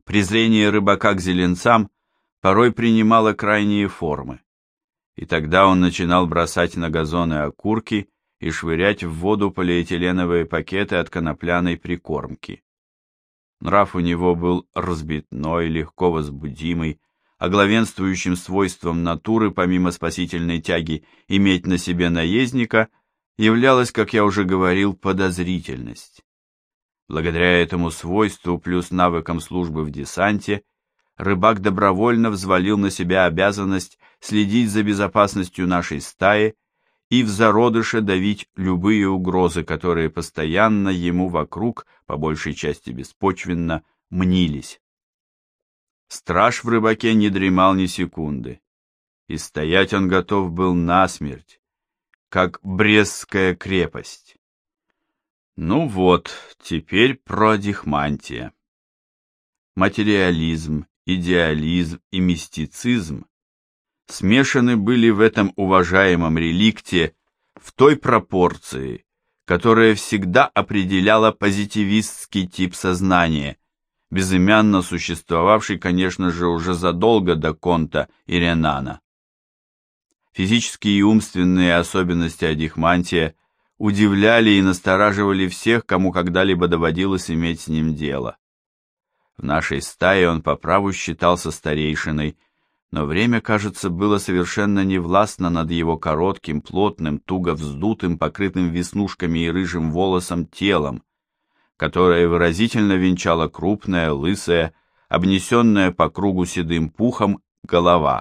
Презрение рыбака к зеленцам порой принимало крайние формы, и тогда он начинал бросать на газоны окурки и швырять в воду полиэтиленовые пакеты от конопляной прикормки. Нрав у него был разбитной, легко возбудимый, а главенствующим свойством натуры, помимо спасительной тяги иметь на себе наездника, являлась, как я уже говорил, подозрительность. Благодаря этому свойству плюс навыкам службы в десанте, рыбак добровольно взвалил на себя обязанность следить за безопасностью нашей стаи и в зародыше давить любые угрозы, которые постоянно ему вокруг, по большей части беспочвенно, мнились. Страж в рыбаке не дремал ни секунды, и стоять он готов был насмерть, как Брестская крепость. Ну вот, теперь про Адихмантия. Материализм, идеализм и мистицизм смешаны были в этом уважаемом реликте в той пропорции, которая всегда определяла позитивистский тип сознания, безымянно существовавший, конечно же, уже задолго до Конта и Ренана. Физические и умственные особенности Адихмантия удивляли и настораживали всех, кому когда-либо доводилось иметь с ним дело. В нашей стае он по праву считался старейшиной, но время, кажется, было совершенно невластно над его коротким, плотным, туго вздутым, покрытым веснушками и рыжим волосом телом, которое выразительно венчала крупная, лысая, обнесенная по кругу седым пухом голова.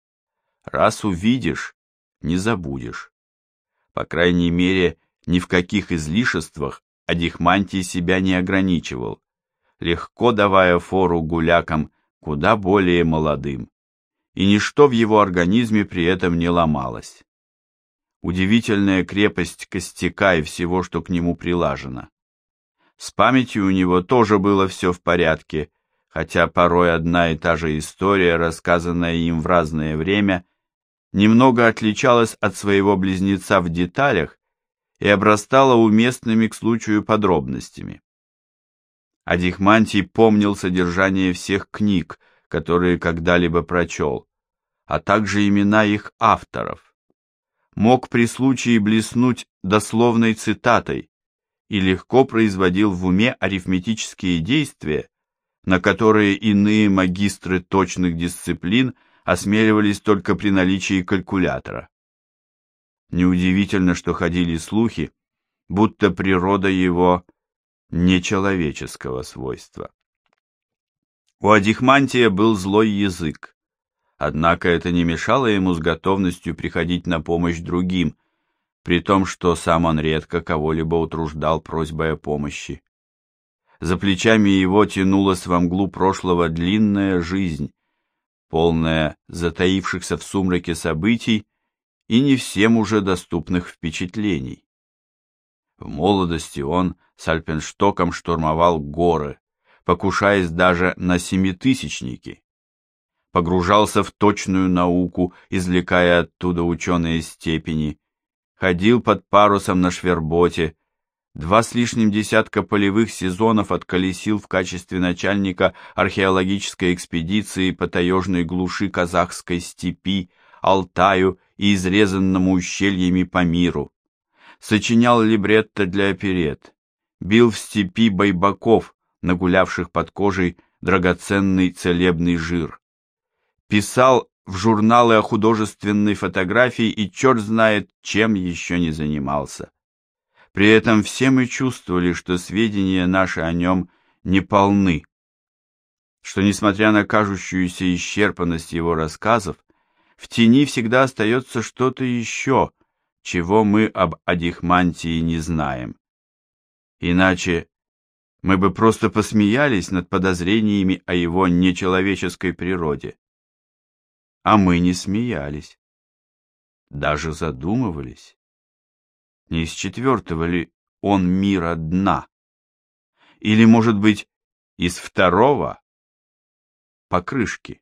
Раз увидишь, не забудешь. По крайней мере, ни в каких излишествах Адихмантий себя не ограничивал, легко давая фору гулякам куда более молодым, и ничто в его организме при этом не ломалось. Удивительная крепость костяка и всего, что к нему прилажено. С памятью у него тоже было все в порядке, хотя порой одна и та же история, рассказанная им в разное время, немного отличалась от своего близнеца в деталях и обрастала уместными к случаю подробностями. Адихмантий помнил содержание всех книг, которые когда-либо прочел, а также имена их авторов. Мог при случае блеснуть дословной цитатой и легко производил в уме арифметические действия, на которые иные магистры точных дисциплин осмеливались только при наличии калькулятора. Неудивительно, что ходили слухи, будто природа его нечеловеческого свойства. У Адихмантия был злой язык, однако это не мешало ему с готовностью приходить на помощь другим, при том, что сам он редко кого-либо утруждал просьбой о помощи. За плечами его тянулась во мглу прошлого длинная жизнь, полная затаившихся в сумраке событий и не всем уже доступных впечатлений. В молодости он с альпенштоком штурмовал горы, покушаясь даже на семитысячники. Погружался в точную науку, извлекая оттуда ученые степени, ходил под парусом на шверботе, 2 с лишним десятка полевых сезонов отколесил в качестве начальника археологической экспедиции по таежной глуши казахской степи, Алтаю и изрезанному ущельями Памиру. Сочинял либретто для оперет, бил в степи байбаков, нагулявших под кожей драгоценный целебный жир. Писал в журналы о художественной фотографии и черт знает, чем еще не занимался. При этом все мы чувствовали, что сведения наши о нем не полны, что, несмотря на кажущуюся исчерпанность его рассказов, в тени всегда остается что-то еще, чего мы об Адихмантии не знаем. Иначе мы бы просто посмеялись над подозрениями о его нечеловеческой природе. А мы не смеялись, даже задумывались, не из 4-го ли он мира дна, или, может быть, из 2-го покрышки.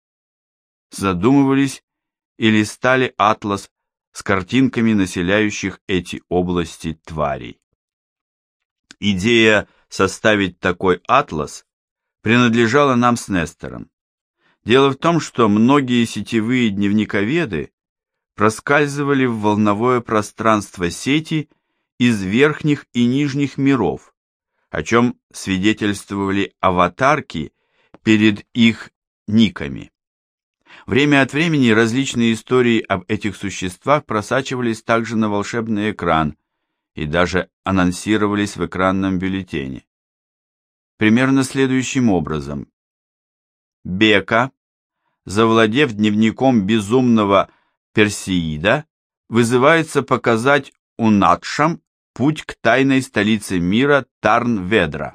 Задумывались и листали атлас с картинками населяющих эти области тварей. Идея составить такой атлас принадлежала нам с Нестором. Дело в том, что многие сетевые дневниковеды проскальзывали в волновое пространство сети из верхних и нижних миров, о чем свидетельствовали аватарки перед их никами. Время от времени различные истории об этих существах просачивались также на волшебный экран и даже анонсировались в экранном бюллетене. Примерно следующим образом. Бека, завладев дневником безумного Персеида, вызывается показать Унатшам путь к тайной столице мира Тарн-Ведра.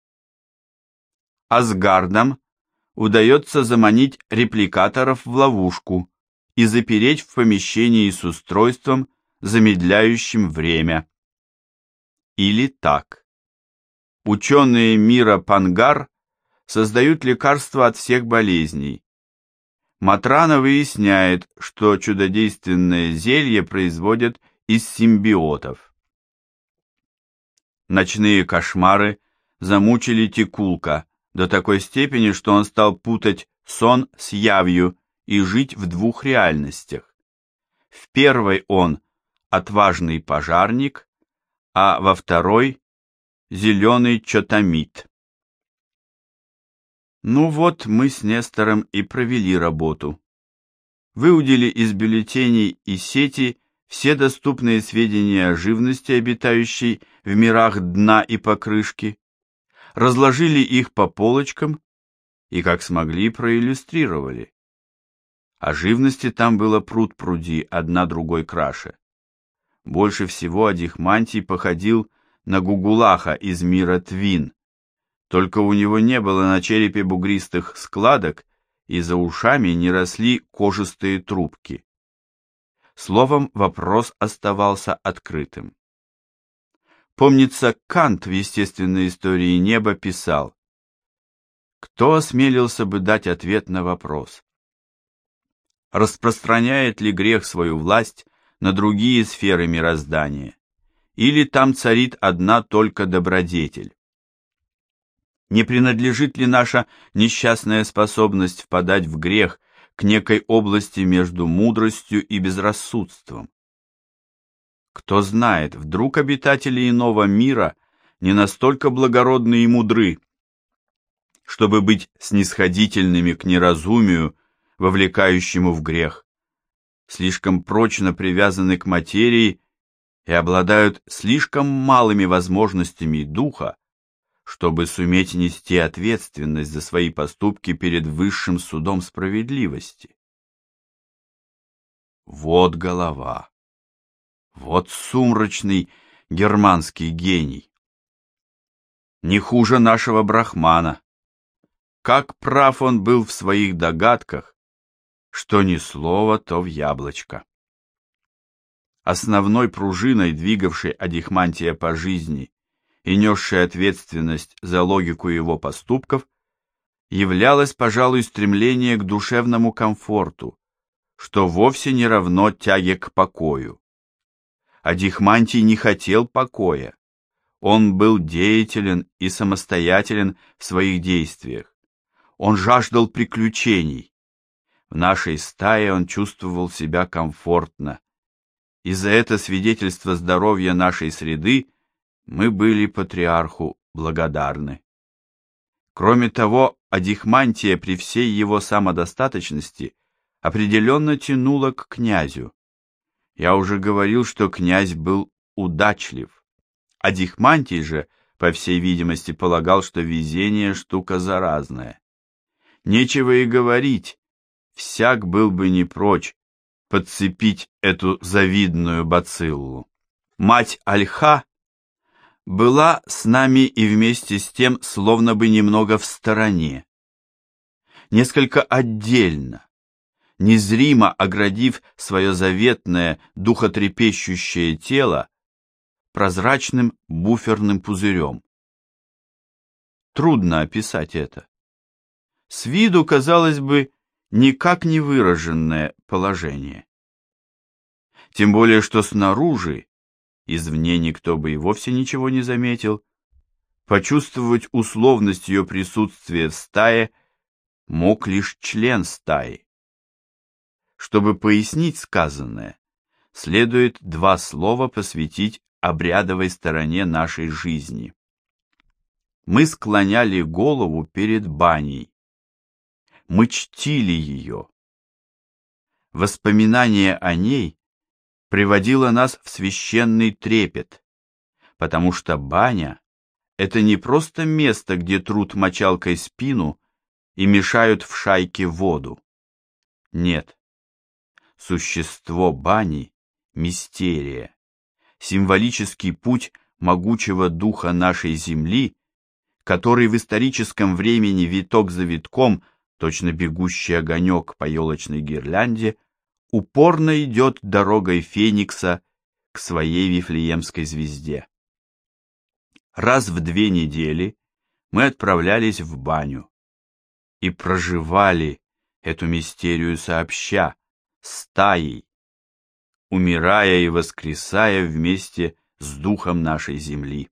Асгардам удается заманить репликаторов в ловушку и запереть в помещении с устройством, замедляющим время. Или так. Ученые мира Пангар создают лекарства от всех болезней. Матрана выясняет, что чудодейственное зелье производят из симбиотов. Ночные кошмары замучили Тикулка до такой степени, что он стал путать сон с явью и жить в двух реальностях. В первой он отважный пожарник, а во второй зеленый чотамит. Ну вот, мы с Нестором и провели работу. Выудили из бюллетеней и сети все доступные сведения о живности, обитающей в мирах дна и покрышки, разложили их по полочкам и, как смогли, проиллюстрировали. О живности там было пруд-пруди, одна другой краше. Больше всего Адихмантий походил на Гугулаха из мира Твин, только у него не было на черепе бугристых складок и за ушами не росли кожистые трубки. Словом, вопрос оставался открытым. Помнится, Кант в естественной истории неба писал: кто осмелился бы дать ответ на вопрос? Распространяет ли грех свою власть на другие сферы мироздания? Или там царит одна только добродетель? Не принадлежит ли наша несчастная способность впадать в грех к некой области между мудростью и безрассудством? Кто знает, вдруг обитатели иного мира не настолько благородны и мудры, чтобы быть снисходительными к неразумию, вовлекающему в грех, слишком прочно привязаны к материи и обладают слишком малыми возможностями духа, чтобы суметь нести ответственность за свои поступки перед высшим судом справедливости. Вот голова, вот сумрачный германский гений. Не хуже нашего Брахмана. Как прав он был в своих догадках, что ни слова, то в яблочко. Основной пружиной, двигавшей Адихмантия по жизни и несшей ответственность за логику его поступков, являлось, пожалуй, стремление к душевному комфорту, что вовсе не равно тяге к покою. Адихмантий не хотел покоя. Он был деятелен и самостоятелен в своих действиях. Он жаждал приключений. В нашей стае он чувствовал себя комфортно. И за это свидетельство здоровья нашей среды мы были патриарху благодарны. Кроме того, Адихмантия при всей его самодостаточности определенно тянуло к князю. Я уже говорил, что князь был удачлив. Адихмантий же, по всей видимости, полагал, что везение штука заразная. Нечего и говорить, всяк был бы не прочь подцепить эту завидную бациллу. Мать Альха была с нами и вместе с тем словно бы немного в стороне, несколько отдельно, незримо оградив свое заветное духотрепещущее тело прозрачным буферным пузырем. Трудно описать это. С виду, казалось бы, никак не выраженное положение. Тем более, что снаружи, извне никто бы и вовсе ничего не заметил, Почувствовать условность ее присутствия в стае мог лишь член стаи. Чтобы пояснить сказанное, следует два слова посвятить обрядовой стороне нашей жизни. Мы склоняли голову перед баней. Мы чтили ее. Воспоминание о ней приводило нас в священный трепет, потому что баня — это не просто место, где трут мочалкой спину и мешают в шайке воду. Нет. Существо бани — мистерия, символический путь могучего духа нашей земли, который в историческом времени виток за витком, точно бегущий огонек по елочной гирлянде, упорно идет дорогой Феникса к своей Вифлеемской звезде. Раз в 2 недели мы отправлялись в баню и проживали эту мистерию сообща, стаей, умирая и воскресая вместе с духом нашей земли.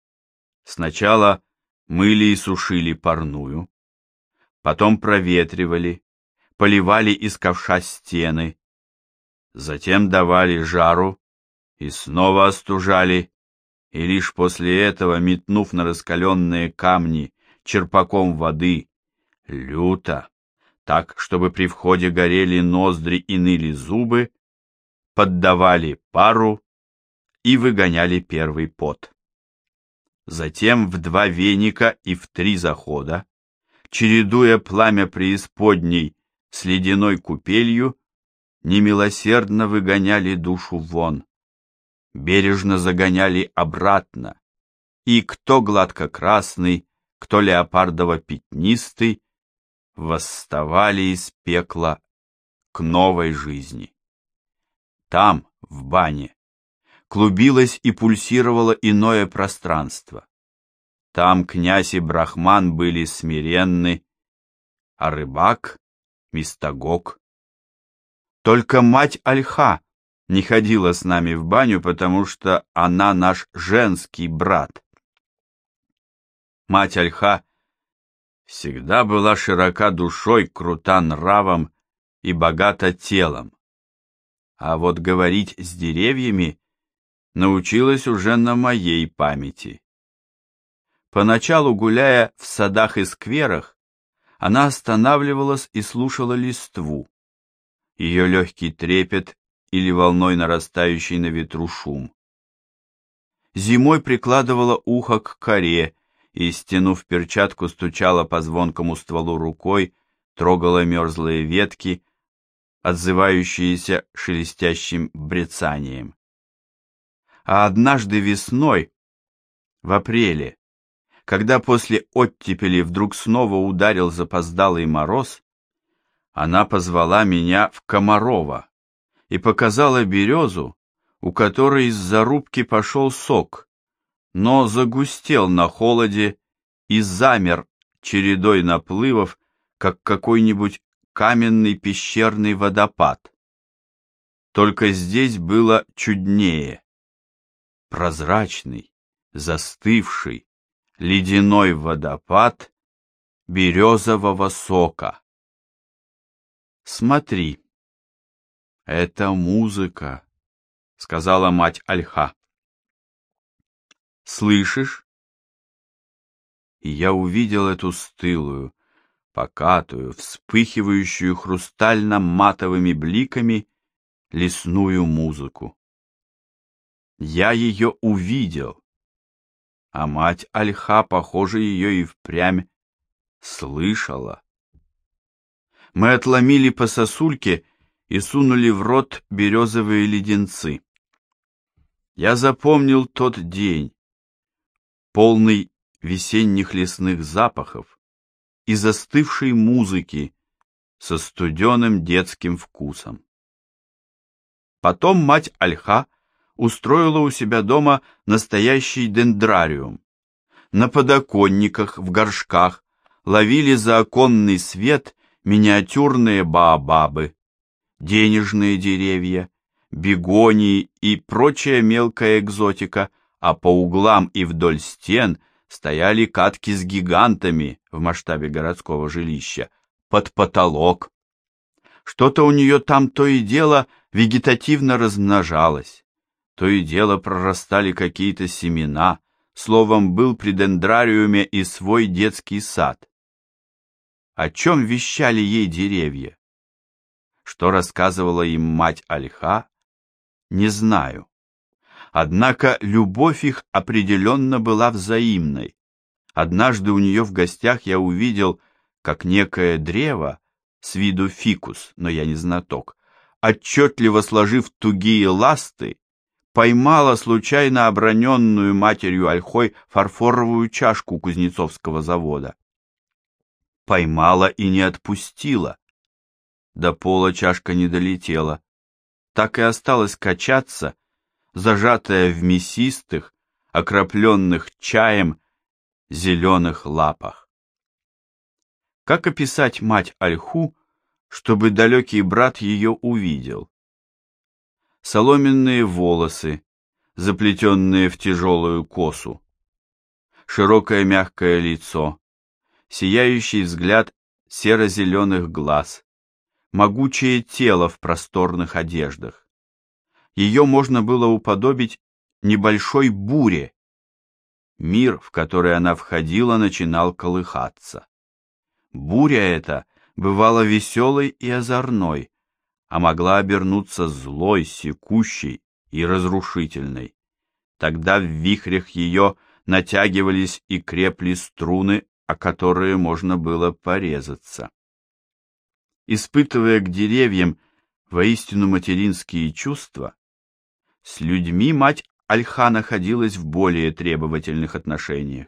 Сначала мыли и сушили парную, потом проветривали, поливали из ковша стены, затем давали жару и снова остужали, и лишь после этого, метнув на раскаленные камни черпаком воды, люто, так, чтобы при входе горели ноздри и ныли зубы, поддавали пару и выгоняли первый пот. Затем в 2 веника и в 3 захода, чередуя пламя преисподней с ледяной купелью, немилосердно выгоняли душу вон, бережно загоняли обратно, и кто гладко-красный, кто леопардово-пятнистый, восставали из пекла к новой жизни. Там, в бане, клубилось и пульсировало иное пространство. Там князь и брахман были смиренны, а рыбак — мистагог. Только мать Альха не ходила с нами в баню, потому что она наш женский брат. Мать Альха всегда была широка душой, крута нравом и богата телом. А вот говорить с деревьями научилась уже на моей памяти. Поначалу, гуляя в садах и скверах, она останавливалась и слушала листву, ее легкий трепет или волной нарастающий на ветру шум. Зимой прикладывала ухо к коре и, стянув перчатку, стучала по звонкому стволу рукой, трогала мерзлые ветки, отзывающиеся шелестящим брецанием. А однажды весной, в апреле, когда после оттепели вдруг снова ударил запоздалый мороз, она позвала меня в Комарово и показала березу, у которой из зарубки пошел сок, но загустел на холоде и замер чередой наплывов, как какой-нибудь каменный пещерный водопад. Только здесь было чуднее. Прозрачный, застывший, ледяной водопад березового сока. «Смотри, это музыка», — сказала мать Альха. «Слышишь?» И я увидел эту стылую, покатую, вспыхивающую хрустально-матовыми бликами лесную музыку. Я ее увидел, а мать Альха, похоже, ее и впрямь слышала. Мы отломили по сосульке и сунули в рот березовые леденцы. Я запомнил тот день, полный весенних лесных запахов и застывшей музыки со студеным детским вкусом. Потом мать Альха устроила у себя дома настоящий дендрариум. На подоконниках, в горшках ловили за оконный свет миниатюрные баобабы, денежные деревья, бегонии и прочая мелкая экзотика, а по углам и вдоль стен стояли катки с гигантами в масштабе городского жилища, под потолок. Что-то у нее там то и дело вегетативно размножалось, то и дело прорастали какие-то семена, словом, был при дендрариуме и свой детский сад. О чем вещали ей деревья? Что рассказывала им мать Альха, не знаю. Однако любовь их определенно была взаимной. Однажды у нее в гостях я увидел, как некое древо, с виду фикус, но я не знаток, отчетливо сложив тугие ласты, поймала случайно оброненную матерью Ольхой фарфоровую чашку кузнецовского завода. Поймала и не отпустила. До пола чашка не долетела, так и осталась качаться, зажатая в мясистых, окропленных чаем, зеленых лапах. Как описать мать Ольху, чтобы далекий брат ее увидел? Соломенные волосы, заплетенные в тяжелую косу, широкое мягкое лицо, сияющий взгляд серо-зеленых глаз, могучее тело в просторных одеждах. Ее можно было уподобить небольшой буре. Мир, в который она входила, начинал колыхаться. Буря эта бывала веселой и озорной, а могла обернуться злой, секущей и разрушительной. Тогда в вихрях ее натягивались и крепли струны, о которые можно было порезаться. Испытывая к деревьям воистину материнские чувства, с людьми мать Ольха находилась в более требовательных отношениях.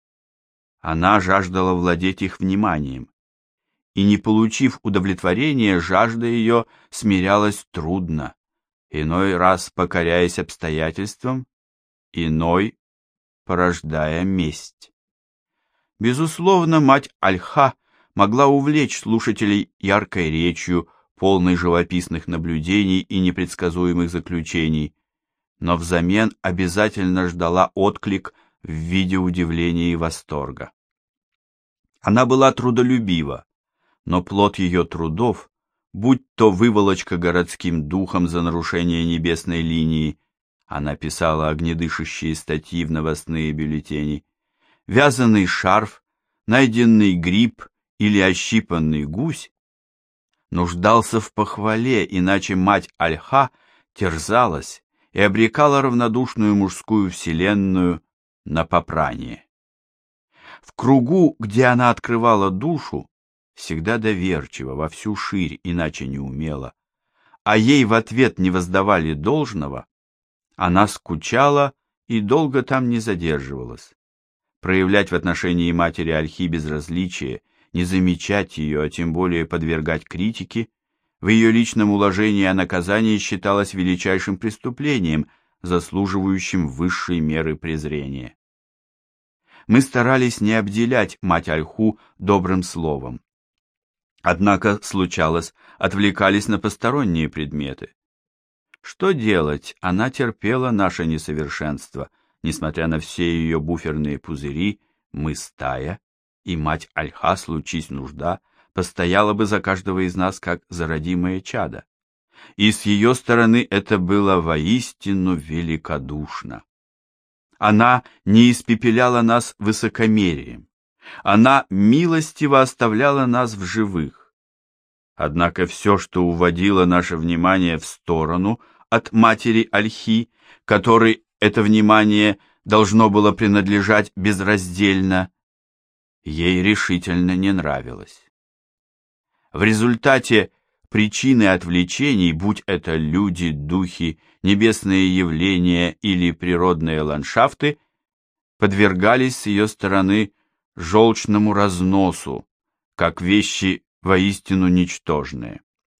Она жаждала владеть их вниманием, и, не получив удовлетворения, жажда ее смирялась трудно, иной раз покоряясь обстоятельствам, иной порождая месть. Безусловно, мать Ольха могла увлечь слушателей яркой речью, полной живописных наблюдений и непредсказуемых заключений, но взамен обязательно ждала отклик в виде удивления и восторга. Она была трудолюбива, но плод ее трудов, будь то выволочка городским духом за нарушение небесной линии, она писала огнедышащие статьи в новостные бюллетени, вязаный шарф, найденный гриб или ощипанный гусь, нуждался в похвале, иначе мать Ольха терзалась и обрекала равнодушную мужскую вселенную на попрание. В кругу, где она открывала душу, всегда доверчиво, во всю ширь, иначе не умела, а ей в ответ не воздавали должного, она скучала и долго там не задерживалась. Проявлять в отношении матери Ольхи безразличие, не замечать ее, а тем более подвергать критике, в ее личном уложении о наказании считалось величайшим преступлением, заслуживающим высшей меры презрения. Мы старались не обделять мать Ольху добрым словом. Однако, случалось, отвлекались на посторонние предметы. Что делать, она терпела наше несовершенство, несмотря на все ее буферные пузыри, мы стая, и мать Ольха, случись нужда, постояла бы за каждого из нас, как за родимое чадо. И с ее стороны это было воистину великодушно. Она не испепеляла нас высокомерием. Она милостиво оставляла нас в живых. Однако все, что уводило наше внимание в сторону от матери Ольхи, которой это внимание должно было принадлежать безраздельно, ей решительно не нравилось. В результате причины отвлечений, будь это люди, духи, небесные явления или природные ландшафты, подвергались с ее стороны желчному разносу, как вещи воистину ничтожные.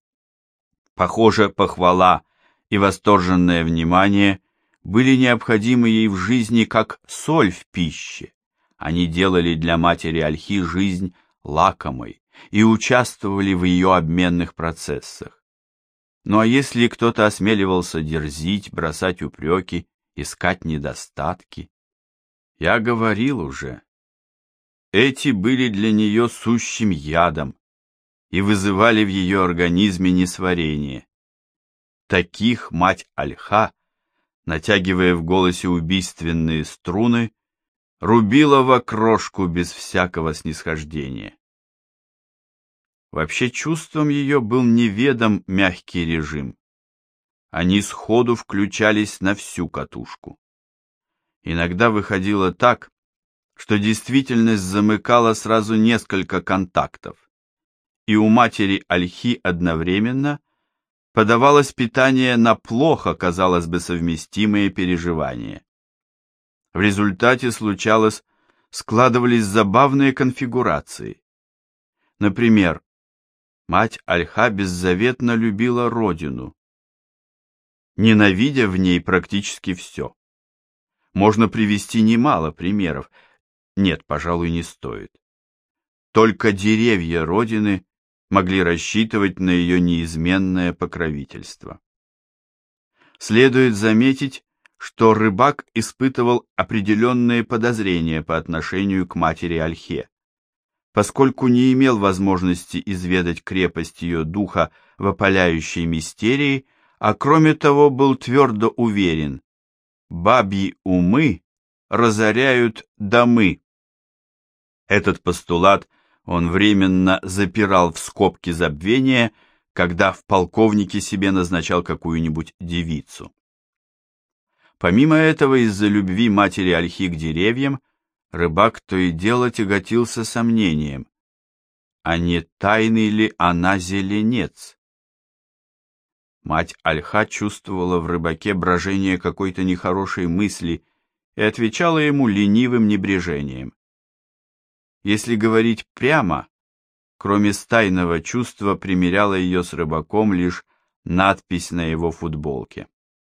Похоже, похвала и восторженное внимание были необходимы ей в жизни как соль в пище. Они делали для матери Ольхи жизнь лакомой и участвовали в ее обменных процессах. Ну а если кто-то осмеливался дерзить, бросать упреки, искать недостатки? Я говорил уже, эти были для нее сущим ядом и вызывали в ее организме несварение. Таких мать Альха, натягивая в голосе убийственные струны, рубила в окрошку без всякого снисхождения. Вообще чувством ее был неведом мягкий режим. Они сходу включались на всю катушку. Иногда выходило так, что действительность замыкала сразу несколько контактов, и у матери Альхи одновременно подавалось питание на плохо, казалось бы, совместимые переживания. В результате складывались забавные конфигурации. Например, мать Альха беззаветно любила родину, ненавидя в ней практически все. Можно привести немало примеров. Нет, пожалуй, не стоит. Только деревья родины могли рассчитывать на ее неизменное покровительство. Следует заметить, что рыбак испытывал определенные подозрения по отношению к матери Альхе, поскольку не имел возможности изведать крепость ее духа в опаляющей мистерии, а кроме того был твердо уверен: бабьи умы разоряют домы. Этот постулат он временно запирал в скобки забвения, когда в полковнике себе назначал какую-нибудь девицу. Помимо этого, из-за любви матери Альхи к деревьям, рыбак то и дело тяготился сомнением, а не тайный ли она зеленец? Мать Альха чувствовала в рыбаке брожение какой-то нехорошей мысли и отвечала ему ленивым небрежением. Если говорить прямо, кроме стайного чувства, примиряла ее с рыбаком лишь надпись на его футболке.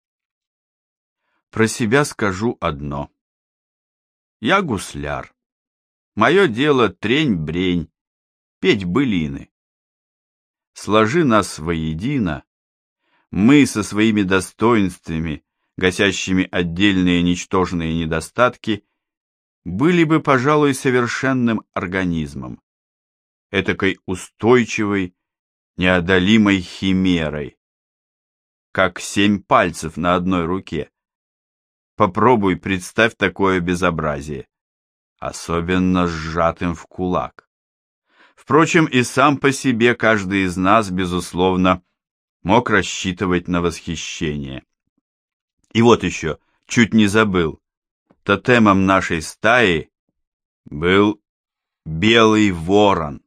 Про себя скажу одно. Я гусляр. Мое дело трень-брень, петь былины. Сложи нас воедино, мы со своими достоинствами, гасящими отдельные ничтожные недостатки, были бы, пожалуй, совершенным организмом, этакой устойчивой, неодолимой химерой, как 7 пальцев на одной руке. Попробуй представь такое безобразие, особенно сжатым в кулак. Впрочем, и сам по себе каждый из нас, безусловно, мог рассчитывать на восхищение. И вот еще, чуть не забыл, тотемом нашей стаи был белый ворон.